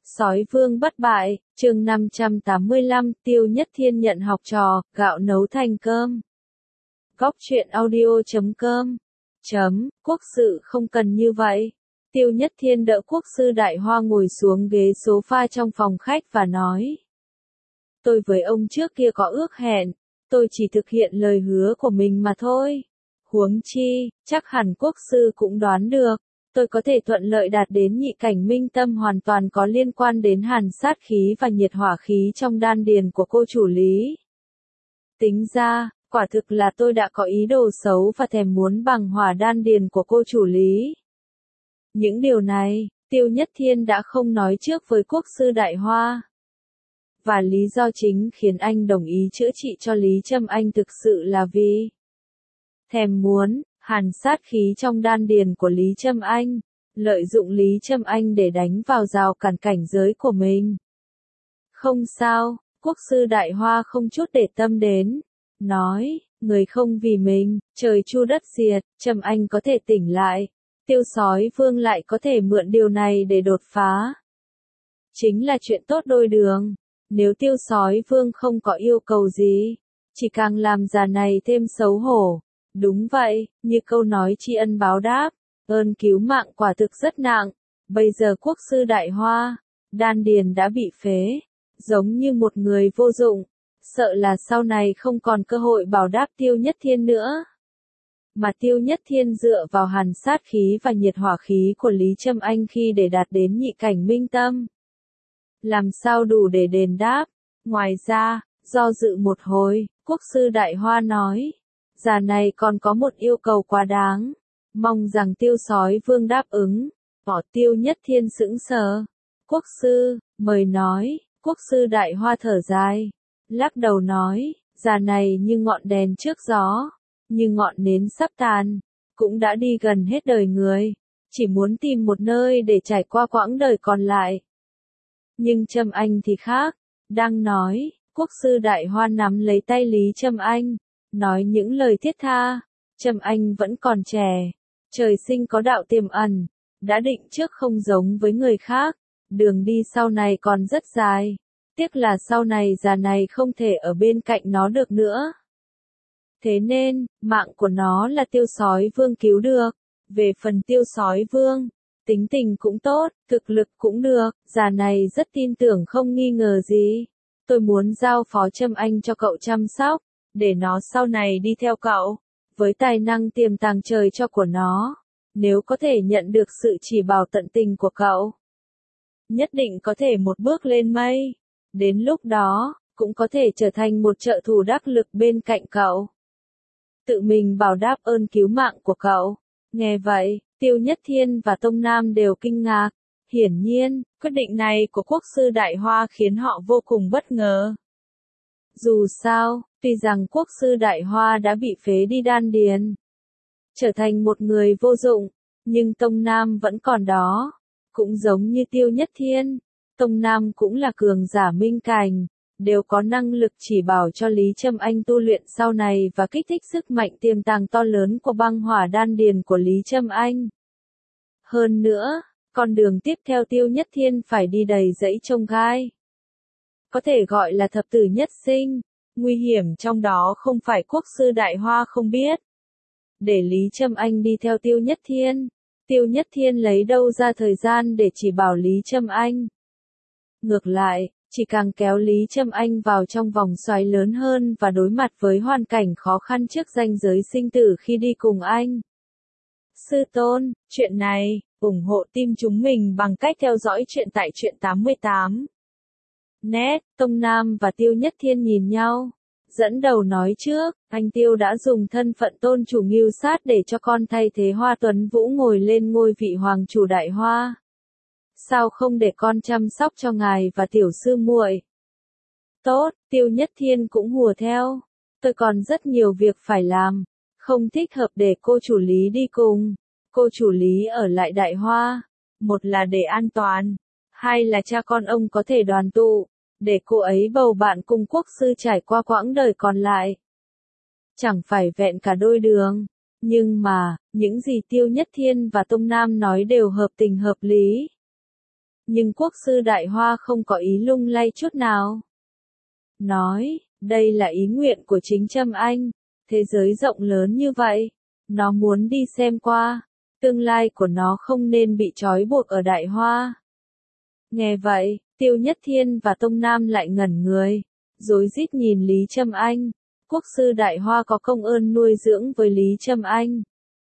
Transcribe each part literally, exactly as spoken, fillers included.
Sói Vương bất bại, chương năm trăm tám mươi lăm, Tiêu Nhất Thiên nhận học trò, gạo nấu thành cơm. Góc truyện audio chấm com. Chấm, quốc sự không cần như vậy. Tiêu Nhất Thiên đỡ quốc sư Đại Hoa ngồi xuống ghế sofa trong phòng khách và nói. Tôi với ông trước kia có ước hẹn, tôi chỉ thực hiện lời hứa của mình mà thôi. Huống chi, chắc hẳn quốc sư cũng đoán được. Tôi có thể thuận lợi đạt đến nhị cảnh minh tâm hoàn toàn có liên quan đến hàn sát khí và nhiệt hỏa khí trong đan điền của cô chủ Lý. Tính ra, quả thực là tôi đã có ý đồ xấu và thèm muốn bằng hỏa đan điền của cô chủ Lý. Những điều này, Tiêu Nhất Thiên đã không nói trước với quốc sư Đại Hoa. Và lý do chính khiến anh đồng ý chữa trị cho Lý Trâm Anh thực sự là vì thèm muốn hàn sát khí trong đan điền của Lý Trâm Anh, lợi dụng Lý Trâm Anh để đánh vào rào cản cảnh giới của mình. Không sao, quốc sư Đại Hoa không chút để tâm đến, nói, người không vì mình, trời chu đất diệt, Trâm Anh có thể tỉnh lại, Tiêu Sói Vương lại có thể mượn điều này để đột phá. Chính là chuyện tốt đôi đường, nếu Tiêu Sói Vương không có yêu cầu gì, chỉ càng làm già này thêm xấu hổ. Đúng vậy, như câu nói tri ân báo đáp, ơn cứu mạng quả thực rất nặng. Bây giờ quốc sư Đại Hoa, đan điền đã bị phế, giống như một người vô dụng, sợ là sau này không còn cơ hội bảo đáp Tiêu Nhất Thiên nữa. Mà Tiêu Nhất Thiên dựa vào hàn sát khí và nhiệt hỏa khí của Lý Trâm Anh khi để đạt đến nhị cảnh minh tâm. Làm sao đủ để đền đáp? Ngoài ra, do dự một hồi, quốc sư Đại Hoa nói. Già này còn có một yêu cầu quá đáng, mong rằng Tiêu Sói Vương đáp ứng. Bỏ Tiêu Nhất Thiên sững sờ. Quốc sư, mời nói, quốc sư Đại Hoa thở dài, lắc đầu nói, già này như ngọn đèn trước gió, như ngọn nến sắp tàn, cũng đã đi gần hết đời người, chỉ muốn tìm một nơi để trải qua quãng đời còn lại. Nhưng Trâm Anh thì khác, đang nói, quốc sư Đại Hoa nắm lấy tay Lý Trâm Anh. Nói những lời thiết tha, Trâm Anh vẫn còn trẻ, trời sinh có đạo tiềm ẩn, đã định trước không giống với người khác, đường đi sau này còn rất dài, tiếc là sau này già này không thể ở bên cạnh nó được nữa. Thế nên, mạng của nó là Tiêu Sói Vương cứu được, về phần Tiêu Sói Vương, tính tình cũng tốt, thực lực cũng được, già này rất tin tưởng không nghi ngờ gì, tôi muốn giao phó Trâm Anh cho cậu chăm sóc. Để nó sau này đi theo cậu, với tài năng tiềm tàng trời cho của nó, nếu có thể nhận được sự chỉ bảo tận tình của cậu, nhất định có thể một bước lên mây, đến lúc đó, cũng có thể trở thành một trợ thủ đắc lực bên cạnh cậu. Tự mình bảo đáp ơn cứu mạng của cậu. Nghe vậy, Tiêu Nhất Thiên và Tông Nam đều kinh ngạc, hiển nhiên, quyết định này của quốc sư Đại Hoa khiến họ vô cùng bất ngờ. Dù sao, tuy rằng quốc sư Đại Hoa đã bị phế đi đan điền, trở thành một người vô dụng, nhưng Tông Nam vẫn còn đó. Cũng giống như Tiêu Nhất Thiên, Tông Nam cũng là cường giả minh cảnh, đều có năng lực chỉ bảo cho Lý Trâm Anh tu luyện sau này và kích thích sức mạnh tiềm tàng to lớn của băng hỏa đan điền của Lý Trâm Anh. Hơn nữa, con đường tiếp theo Tiêu Nhất Thiên phải đi đầy dẫy chông gai. Có thể gọi là thập tử nhất sinh, nguy hiểm trong đó không phải quốc sư Đại Hoa không biết. Để Lý Trâm Anh đi theo Tiêu Nhất Thiên, Tiêu Nhất Thiên lấy đâu ra thời gian để chỉ bảo Lý Trâm Anh. Ngược lại, chỉ càng kéo Lý Trâm Anh vào trong vòng xoáy lớn hơn và đối mặt với hoàn cảnh khó khăn trước ranh giới sinh tử khi đi cùng anh. Sư tôn, chuyện này, ủng hộ team chúng mình bằng cách theo dõi chuyện tại truyện tám mươi tám. Nét, Tông Nam và Tiêu Nhất Thiên nhìn nhau. Dẫn đầu nói trước, anh Tiêu đã dùng thân phận tôn chủ mưu sát để cho con thay thế Hoa Tuấn Vũ ngồi lên ngôi vị hoàng chủ Đại Hoa. Sao không để con chăm sóc cho ngài và tiểu sư muội? Tốt, Tiêu Nhất Thiên cũng hùa theo. Tôi còn rất nhiều việc phải làm, không thích hợp để cô chủ Lý đi cùng. Cô chủ Lý ở lại Đại Hoa, một là để an toàn, hai là cha con ông có thể đoàn tụ, để cô ấy bầu bạn cùng quốc sư trải qua quãng đời còn lại. Chẳng phải vẹn cả đôi đường, nhưng mà, những gì Tiêu Nhất Thiên và Tông Nam nói đều hợp tình hợp lý. Nhưng quốc sư Đại Hoa không có ý lung lay chút nào. Nói, đây là ý nguyện của chính Trâm Anh, thế giới rộng lớn như vậy, nó muốn đi xem qua, tương lai của nó không nên bị trói buộc ở Đại Hoa. Nghe vậy, Tiêu Nhất Thiên và Tông Nam lại ngẩn người, rối rít nhìn Lý Trâm Anh. Quốc sư Đại Hoa có công ơn nuôi dưỡng với Lý Trâm Anh.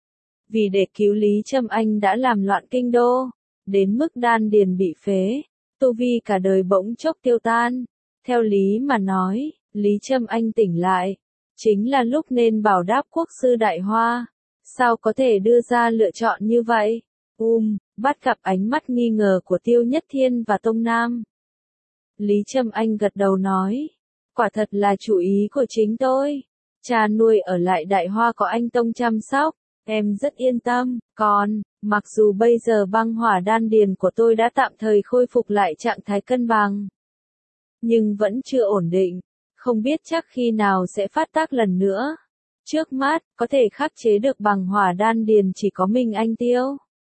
Vì để cứu Lý Trâm Anh đã làm loạn kinh đô, đến mức đan điền bị phế, tu vi cả đời bỗng chốc tiêu tan. Theo lý mà nói, Lý Trâm Anh tỉnh lại, chính là lúc nên bảo đáp quốc sư Đại Hoa. Sao có thể đưa ra lựa chọn như vậy? Um, bắt gặp ánh mắt nghi ngờ của Tiêu Nhất Thiên và Tông Nam. Lý Trâm Anh gật đầu nói, quả thật là chủ ý của chính tôi. Cha nuôi ở lại Đại Hoa có anh Tông chăm sóc, em rất yên tâm. Còn, mặc dù bây giờ băng hỏa đan điền của tôi đã tạm thời khôi phục lại trạng thái cân bằng, nhưng vẫn chưa ổn định, không biết chắc khi nào sẽ phát tác lần nữa. Trước mắt, có thể khắc chế được bằng hỏa đan điền chỉ có mình anh Tiêu.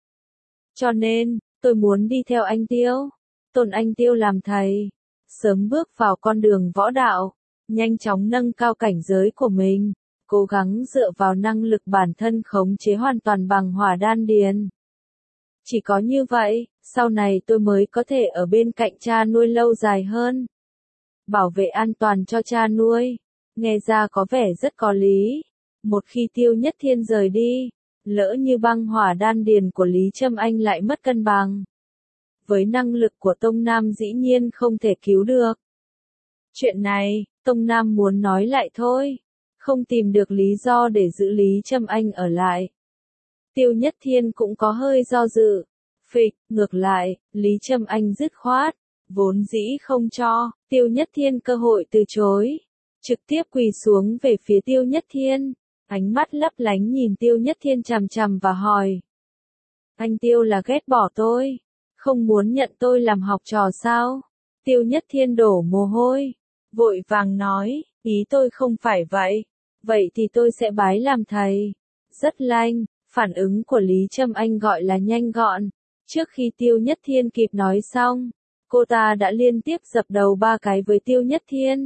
Cho nên, tôi muốn đi theo anh Tiêu, tôn anh Tiêu làm thầy, sớm bước vào con đường võ đạo, nhanh chóng nâng cao cảnh giới của mình, cố gắng dựa vào năng lực bản thân khống chế hoàn toàn bằng hỏa đan điền. Chỉ có như vậy, sau này tôi mới có thể ở bên cạnh cha nuôi lâu dài hơn. Bảo vệ an toàn cho cha nuôi, nghe ra có vẻ rất có lý. Một khi Tiêu Nhất Thiên rời đi, lỡ như băng hỏa đan điền của Lý Trâm Anh lại mất cân bằng, với năng lực của Tông Nam dĩ nhiên không thể cứu được. Chuyện này, Tông Nam muốn nói lại thôi, không tìm được lý do để giữ Lý Trâm Anh ở lại. Tiêu Nhất Thiên cũng có hơi do dự. Phịch, ngược lại, Lý Trâm Anh dứt khoát, vốn dĩ không cho Tiêu Nhất Thiên cơ hội từ chối, trực tiếp quỳ xuống về phía Tiêu Nhất Thiên, ánh mắt lấp lánh nhìn Tiêu Nhất Thiên chằm chằm và hỏi. Anh Tiêu là ghét bỏ tôi, không muốn nhận tôi làm học trò sao? Tiêu Nhất Thiên đổ mồ hôi, vội vàng nói, ý tôi không phải vậy, vậy thì tôi sẽ bái làm thầy. Rất lanh, phản ứng của Lý Trâm Anh gọi là nhanh gọn, trước khi Tiêu Nhất Thiên kịp nói xong, cô ta đã liên tiếp dập đầu ba cái với Tiêu Nhất Thiên.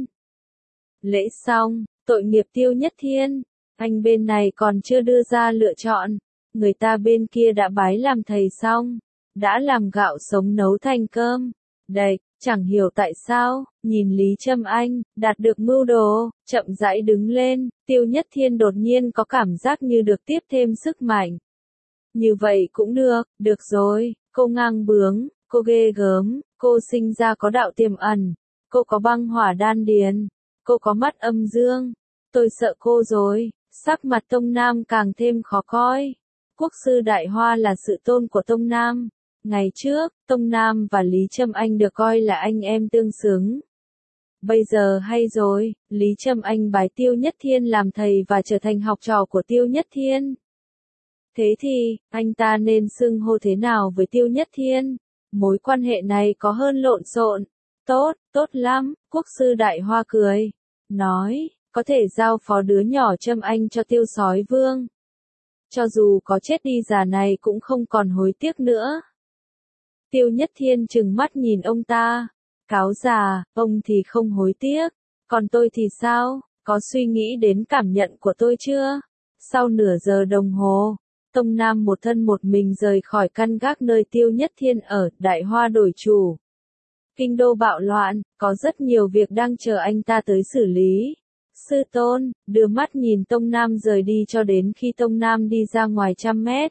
Lễ xong, tội nghiệp Tiêu Nhất Thiên, anh bên này còn chưa đưa ra lựa chọn, người ta bên kia đã bái làm thầy xong, đã làm gạo sống nấu thành cơm. Đây, chẳng hiểu tại sao, nhìn Lý Trâm Anh, đạt được mưu đồ, chậm rãi đứng lên, Tiêu Nhất Thiên đột nhiên có cảm giác như được tiếp thêm sức mạnh. Như vậy cũng được, được rồi, cô ngang bướng, cô ghê gớm, cô sinh ra có đạo tiềm ẩn, cô có băng hỏa đan điền, cô có mắt âm dương, tôi sợ cô rồi. Sắc mặt Tông Nam càng thêm khó coi. Quốc sư Đại Hoa là sự tôn của Tông Nam. Ngày trước, Tông Nam và Lý Trâm Anh được coi là anh em tương xứng. Bây giờ hay rồi, Lý Trâm Anh bái Tiêu Nhất Thiên làm thầy và trở thành học trò của Tiêu Nhất Thiên. Thế thì, anh ta nên xưng hô thế nào với Tiêu Nhất Thiên? Mối quan hệ này có hơn lộn xộn. Tốt, tốt lắm, quốc sư Đại Hoa cười. Nói, có thể giao phó đứa nhỏ Trâm Anh cho Tiêu Sói Vương. Cho dù có chết đi già này cũng không còn hối tiếc nữa. Tiêu Nhất Thiên trừng mắt nhìn ông ta. Cáo già, ông thì không hối tiếc. Còn tôi thì sao? Có suy nghĩ đến cảm nhận của tôi chưa? Sau nửa giờ đồng hồ, Tông Nam một thân một mình rời khỏi căn gác nơi Tiêu Nhất Thiên ở, Đại Hoa đổi chủ. Kinh đô bạo loạn, có rất nhiều việc đang chờ anh ta tới xử lý. Sư tôn, đưa mắt nhìn Tông Nam rời đi cho đến khi Tông Nam đi ra ngoài trăm mét.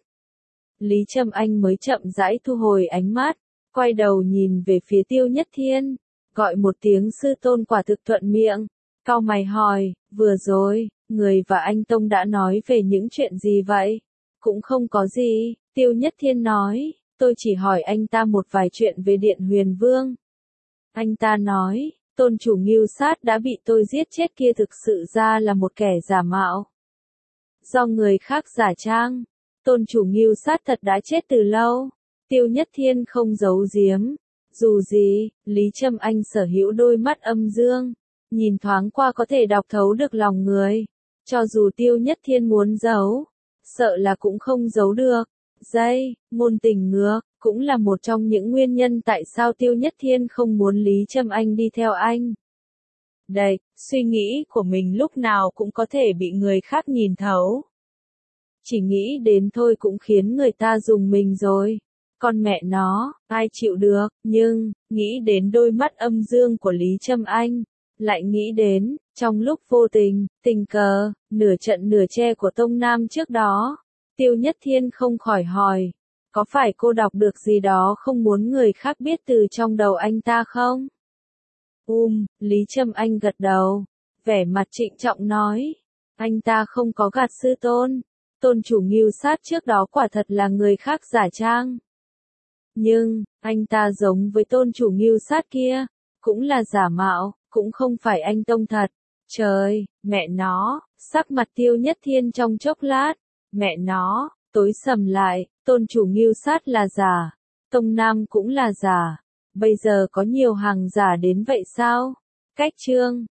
Lý Trâm Anh mới chậm rãi thu hồi ánh mắt, quay đầu nhìn về phía Tiêu Nhất Thiên, gọi một tiếng sư tôn quả thực thuận miệng, cau mày hỏi, vừa rồi, người và anh Tông đã nói về những chuyện gì vậy? Cũng không có gì, Tiêu Nhất Thiên nói, tôi chỉ hỏi anh ta một vài chuyện về Điện Huyền Vương. Anh ta nói, tôn chủ Ngưu Sát đã bị tôi giết chết kia thực sự ra là một kẻ giả mạo. Do người khác giả trang, tôn chủ Ngưu Sát thật đã chết từ lâu. Tiêu Nhất Thiên không giấu giếm. Dù gì, Lý Trâm Anh sở hữu đôi mắt âm dương, nhìn thoáng qua có thể đọc thấu được lòng người. Cho dù Tiêu Nhất Thiên muốn giấu, sợ là cũng không giấu được. Dây, ngôn tình ngược, cũng là một trong những nguyên nhân tại sao Tiêu Nhất Thiên không muốn Lý Trâm Anh đi theo anh. Đây, suy nghĩ của mình lúc nào cũng có thể bị người khác nhìn thấu. Chỉ nghĩ đến thôi cũng khiến người ta rùng mình rồi. Con mẹ nó, ai chịu được, nhưng, nghĩ đến đôi mắt âm dương của Lý Trâm Anh, lại nghĩ đến, trong lúc vô tình, tình cờ, nửa trận nửa che của Tông Nam trước đó, Tiêu Nhất Thiên không khỏi hỏi, có phải cô đọc được gì đó không muốn người khác biết từ trong đầu anh ta không? Um, Lý Trâm Anh gật đầu, vẻ mặt trịnh trọng nói, anh ta không có gạt sư tôn, tôn chủ Ngưu Sát trước đó quả thật là người khác giả trang. Nhưng, anh ta giống với tôn chủ Ngưu Sát kia, cũng là giả mạo, cũng không phải anh tông thật. Trời, mẹ nó, sắc mặt Tiêu Nhất Thiên trong chốc lát, mẹ nó, tối sầm lại, tôn chủ Ngưu Sát là giả, Tông Nam cũng là giả, bây giờ có nhiều hàng giả đến vậy sao? Cách chương